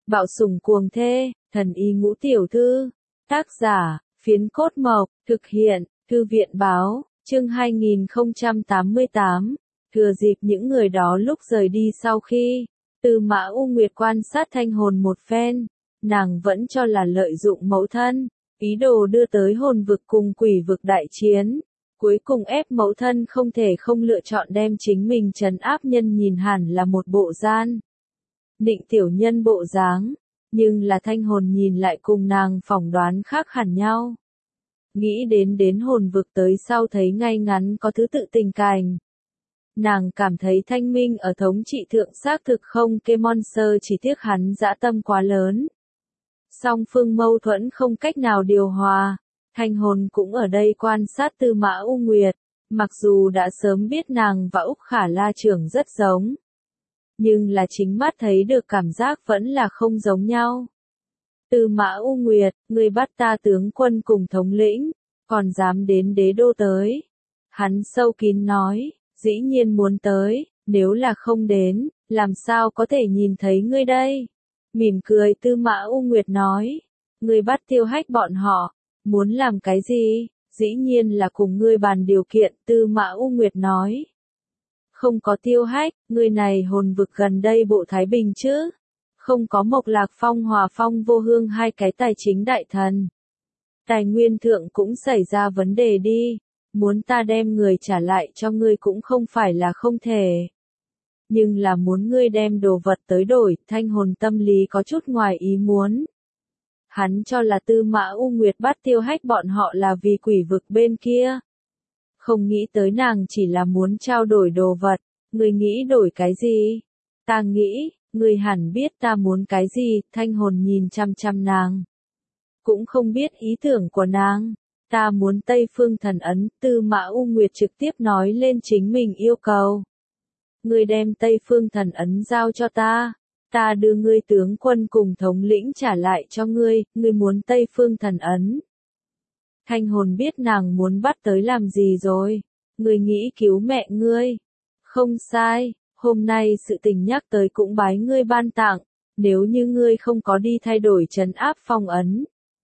Bạo sủng cuồng thê, thần y ngũ tiểu thư. Tác giả, Phiến Cốt Mộc, thực hiện, Thư viện báo, chương 2088. Thừa dịp những người đó lúc rời đi sau khi, Tư Mã U Nguyệt quan sát Thanh Hồn một phen, nàng vẫn cho là lợi dụng mẫu thân, ý đồ đưa tới hồn vực cùng quỷ vực đại chiến. Cuối cùng ép mẫu thân không thể không lựa chọn đem chính mình trấn áp nhân nhìn hẳn là một bộ gian định tiểu nhân bộ dáng, nhưng là Thanh Hồn nhìn lại cùng nàng phỏng đoán khác hẳn nhau. Nghĩ đến hồn vực tới sau thấy ngay ngắn có thứ tự tình cảnh. Nàng cảm thấy Thanh Minh ở thống trị thượng xác thực không kê monster, chỉ tiếc hắn dã tâm quá lớn. Song phương mâu thuẫn không cách nào điều hòa. Thanh Hồn cũng ở đây quan sát Tư Mã U Nguyệt, mặc dù đã sớm biết nàng và Úc Khả La trưởng rất giống, nhưng là chính mắt thấy được cảm giác vẫn là không giống nhau. Tư Mã U Nguyệt, ngươi bắt ta tướng quân cùng thống lĩnh, còn dám đến đế đô tới. Hắn sâu kín nói, dĩ nhiên muốn tới, nếu là không đến, làm sao có thể nhìn thấy ngươi đây? Mỉm cười Tư Mã U Nguyệt nói, ngươi bắt Tiêu Hách bọn họ, muốn làm cái gì? Dĩ nhiên là cùng ngươi bàn điều kiện, Tư Mã U Nguyệt nói. Không có Tiêu Hách, ngươi này hồn vực gần đây bộ Thái Bình chứ? Không có Mộc Lạc Phong Hòa Phong Vô Hương hai cái tài chính đại thần. Tài nguyên thượng cũng xảy ra vấn đề đi, muốn ta đem người trả lại cho ngươi cũng không phải là không thể. Nhưng là muốn ngươi đem đồ vật tới đổi, Thanh Hồn tâm lý có chút ngoài ý muốn. Hắn cho là Tư Mã U Nguyệt bắt Tiêu Hách bọn họ là vì quỷ vực bên kia. Không nghĩ tới nàng chỉ là muốn trao đổi đồ vật, ngươi nghĩ đổi cái gì? Ta nghĩ, ngươi hẳn biết ta muốn cái gì, Thanh Hồn nhìn chăm chăm nàng. Cũng không biết ý tưởng của nàng, ta muốn Tây Phương Thần Ấn, Tư Mã U Nguyệt trực tiếp nói lên chính mình yêu cầu. Ngươi đem Tây Phương Thần Ấn giao cho ta đưa ngươi tướng quân cùng thống lĩnh trả lại cho ngươi, ngươi muốn Tây Phương Thần Ấn. Thanh Hồn biết nàng muốn bắt tới làm gì rồi, ngươi nghĩ cứu mẹ ngươi. Không sai, hôm nay sự tình nhắc tới cũng bái ngươi ban tặng, nếu như ngươi không có đi thay đổi trấn áp phong ấn,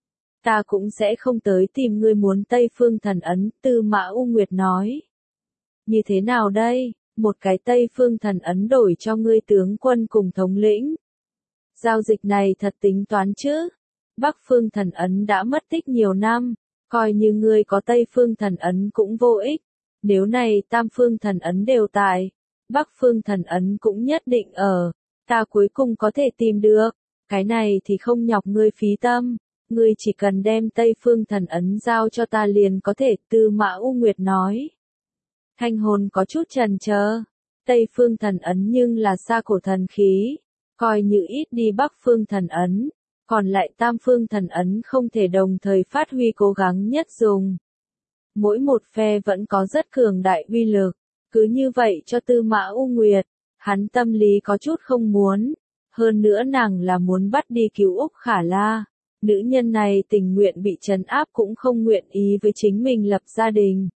ta cũng sẽ không tới tìm ngươi muốn Tây Phương Thần Ấn, Tư Mã U Nguyệt nói. Như thế nào đây, một cái Tây Phương Thần Ấn đổi cho ngươi tướng quân cùng thống lĩnh. Giao dịch này thật tính toán chứ? Bắc Phương Thần Ấn đã mất tích nhiều năm, coi như ngươi có Tây Phương Thần Ấn cũng vô ích. Nếu này Tam Phương Thần Ấn đều tại, Bắc Phương Thần Ấn cũng nhất định ở, ta cuối cùng có thể tìm được. Cái này thì không nhọc ngươi phí tâm, ngươi chỉ cần đem Tây Phương Thần Ấn giao cho ta liền có thể, Tư Mã U Nguyệt nói. Thanh Hồn có chút chần chờ, Tây Phương Thần Ấn nhưng là xa cổ thần khí, coi như ít đi Bắc Phương Thần Ấn, còn lại Tam Phương Thần Ấn không thể đồng thời phát huy cố gắng nhất dùng. Mỗi một phe vẫn có rất cường đại uy lực, cứ như vậy cho Tư Mã U Nguyệt, hắn tâm lý có chút không muốn, hơn nữa nàng là muốn bắt đi cứu Úc Khả La. Nữ nhân này tình nguyện bị trấn áp cũng không nguyện ý với chính mình lập gia đình.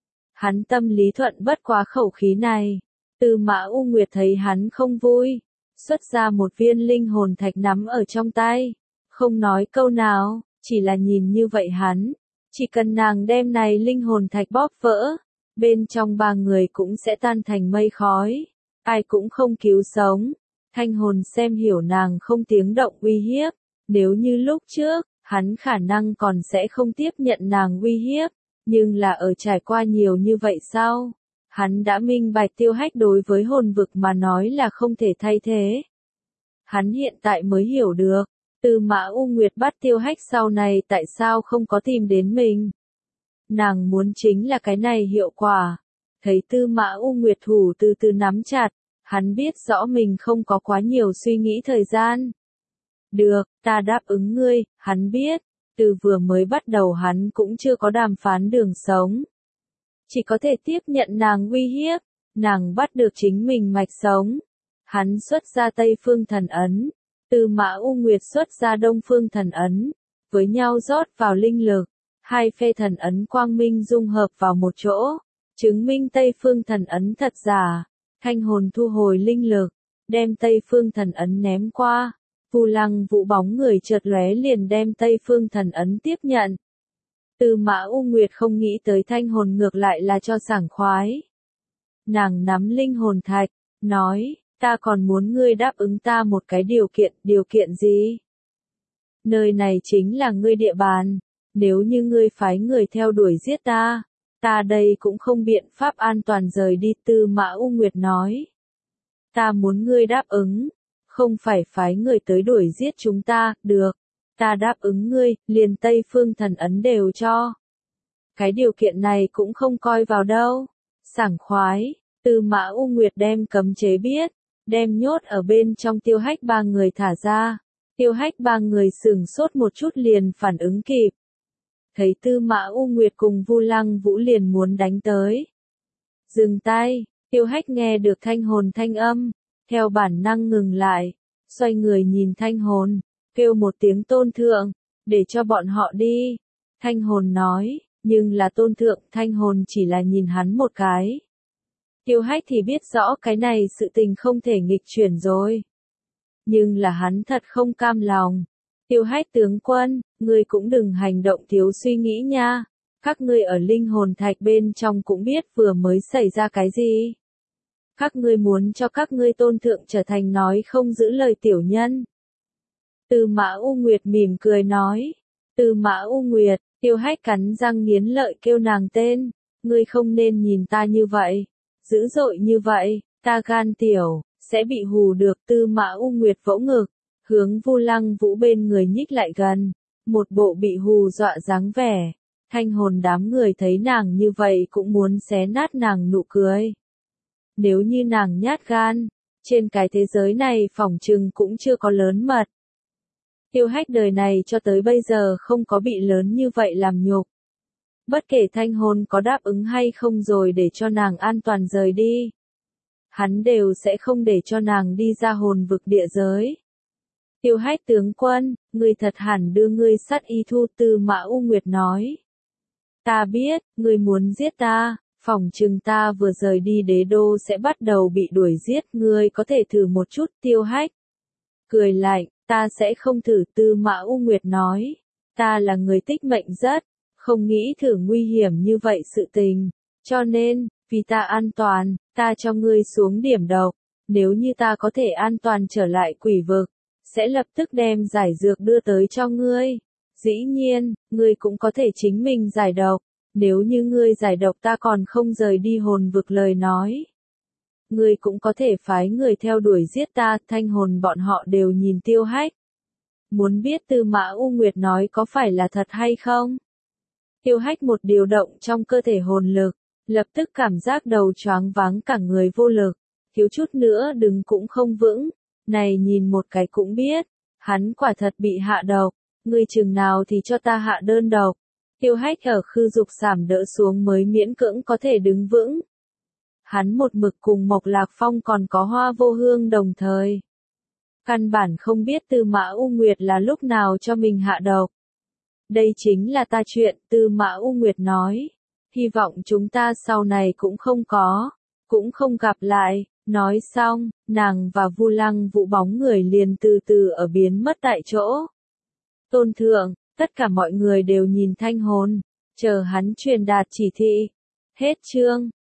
Hắn tâm lý thuận bất quá khẩu khí này. Tư Mã U Nguyệt thấy hắn không vui, xuất ra một viên linh hồn thạch nắm ở trong tay, không nói câu nào, chỉ là nhìn như vậy hắn, chỉ cần nàng đem này linh hồn thạch bóp vỡ, bên trong ba người cũng sẽ tan thành mây khói, ai cũng không cứu sống. Thanh Hồn xem hiểu nàng không tiếng động uy hiếp, nếu như lúc trước, hắn khả năng còn sẽ không tiếp nhận nàng uy hiếp, nhưng là ở trải qua nhiều như vậy sau, hắn đã minh bạch Tiêu Hách đối với hồn vực mà nói là không thể thay thế. Hắn hiện tại mới hiểu được, Tư Mã U Nguyệt bắt Tiêu Hách sau này tại sao không có tìm đến mình. Nàng muốn chính là cái này hiệu quả. Thấy Tư Mã U Nguyệt thủ từ từ nắm chặt, hắn biết rõ mình không có quá nhiều suy nghĩ thời gian. Được, ta đáp ứng ngươi, hắn biết, từ vừa mới bắt đầu hắn cũng chưa có đàm phán đường sống. Chỉ có thể tiếp nhận nàng uy hiếp, nàng bắt được chính mình mạch sống. Hắn xuất ra Tây Phương Thần Ấn, Tư Mã U Nguyệt xuất ra Đông Phương Thần Ấn, với nhau rót vào linh lực, hai phe thần ấn quang minh dung hợp vào một chỗ, chứng minh Tây Phương Thần Ấn thật giả. Thanh Hồn thu hồi linh lực, đem Tây Phương Thần Ấn ném qua, Vu Lăng Vũ bóng người chợt lóe liền đem Tây Phương Thần Ấn tiếp nhận. Tư Mã U Nguyệt không nghĩ tới thanh hồn ngược lại là cho sảng khoái. Nàng nắm linh hồn thạch, nói, ta còn muốn ngươi đáp ứng ta một cái điều kiện gì? Nơi này chính là ngươi địa bàn, nếu như ngươi phái người theo đuổi giết ta đây cũng không biện pháp an toàn rời đi. Tư Mã U Nguyệt nói. Ta muốn ngươi đáp ứng, không phải phái người tới đuổi giết chúng ta, được. Ta đáp ứng ngươi, liền Tây Phương Thần Ấn đều cho. Cái điều kiện này cũng không coi vào đâu. Sảng khoái, Tư Mã U Nguyệt đem cấm chế biết, đem nhốt ở bên trong Tiêu Hách ba người thả ra. Tiêu Hách ba người sửng sốt một chút liền phản ứng kịp. Thấy Tư Mã U Nguyệt cùng Vu Lăng Vũ liền muốn đánh tới. Dừng tay, Tiêu Hách nghe được thanh hồn thanh âm, theo bản năng ngừng lại, xoay người nhìn thanh hồn, kêu một tiếng tôn thượng, để cho bọn họ đi. Thanh hồn nói, nhưng là tôn thượng. Thanh hồn chỉ là nhìn hắn một cái. Tiêu Hách thì biết rõ cái này sự tình không thể nghịch chuyển rồi. Nhưng là hắn thật không cam lòng. Tiêu Hách tướng quân, ngươi cũng đừng hành động thiếu suy nghĩ nha. Các ngươi ở linh hồn thạch bên trong cũng biết vừa mới xảy ra cái gì. Các ngươi muốn cho các ngươi tôn thượng trở thành nói không giữ lời tiểu nhân. Tư Mã U Nguyệt mỉm cười nói. Tư Mã U Nguyệt, Tiêu Hách cắn răng nghiến lợi kêu nàng tên. Ngươi không nên nhìn ta như vậy. Dữ dội như vậy, ta gan tiểu, sẽ bị hù được. Tư Mã U Nguyệt vỗ ngực, hướng Vu Lăng Vũ bên người nhích lại gần, một bộ bị hù dọa dáng vẻ. Thanh hồn đám người thấy nàng như vậy cũng muốn xé nát nàng nụ cười. Nếu như nàng nhát gan, trên cái thế giới này phỏng chừng cũng chưa có lớn mật. Tiêu Hách đời này cho tới bây giờ không có bị lớn như vậy làm nhục. Bất kể thanh hồn có đáp ứng hay không rồi để cho nàng an toàn rời đi. Hắn đều sẽ không để cho nàng đi ra hồn vực địa giới. Tiêu Hách tướng quân, ngươi thật hẳn đưa ngươi sát y thu. Tư Mã U Nguyệt nói. Ta biết, ngươi muốn giết ta, phỏng chừng ta vừa rời đi đế đô sẽ bắt đầu bị đuổi giết. Ngươi có thể thử một chút. Tiêu Hách cười lạnh, ta sẽ không thử. Tư Mã U Nguyệt nói. Ta là người tích mệnh rất, không nghĩ thử nguy hiểm như vậy sự tình. Cho nên, vì ta an toàn, ta cho ngươi xuống điểm độc. Nếu như ta có thể an toàn trở lại quỷ vực, sẽ lập tức đem giải dược đưa tới cho ngươi. Dĩ nhiên, ngươi cũng có thể chính mình giải độc. Nếu như ngươi giải độc ta còn không rời đi hồn vực lời nói. Ngươi cũng có thể phái người theo đuổi giết ta. Thanh hồn bọn họ đều nhìn Tiêu Hách. Muốn biết Tư Mã U Nguyệt nói có phải là thật hay không? Tiêu Hách một điều động trong cơ thể hồn lực, lập tức cảm giác đầu choáng váng cả người vô lực, thiếu chút nữa đứng cũng không vững. Này nhìn một cái cũng biết, hắn quả thật bị hạ độc. Ngươi chừng nào thì cho ta hạ đơn độc. Tiêu Hách ở khư dục sảm đỡ xuống mới miễn cưỡng có thể đứng vững. Hắn một mực cùng Mộc Lạc Phong còn có Hoa Vô Hương đồng thời. Căn bản không biết Tư Mã U Nguyệt là lúc nào cho mình hạ độc. Đây chính là ta chuyện. Tư Mã U Nguyệt nói. Hy vọng chúng ta sau này cũng không gặp lại. Nói xong, nàng và Vu Lăng Vũ bóng người liền từ từ ở biến mất tại chỗ. Tôn thượng, tất cả mọi người đều nhìn thanh hồn, chờ hắn truyền đạt chỉ thị. Hết chương.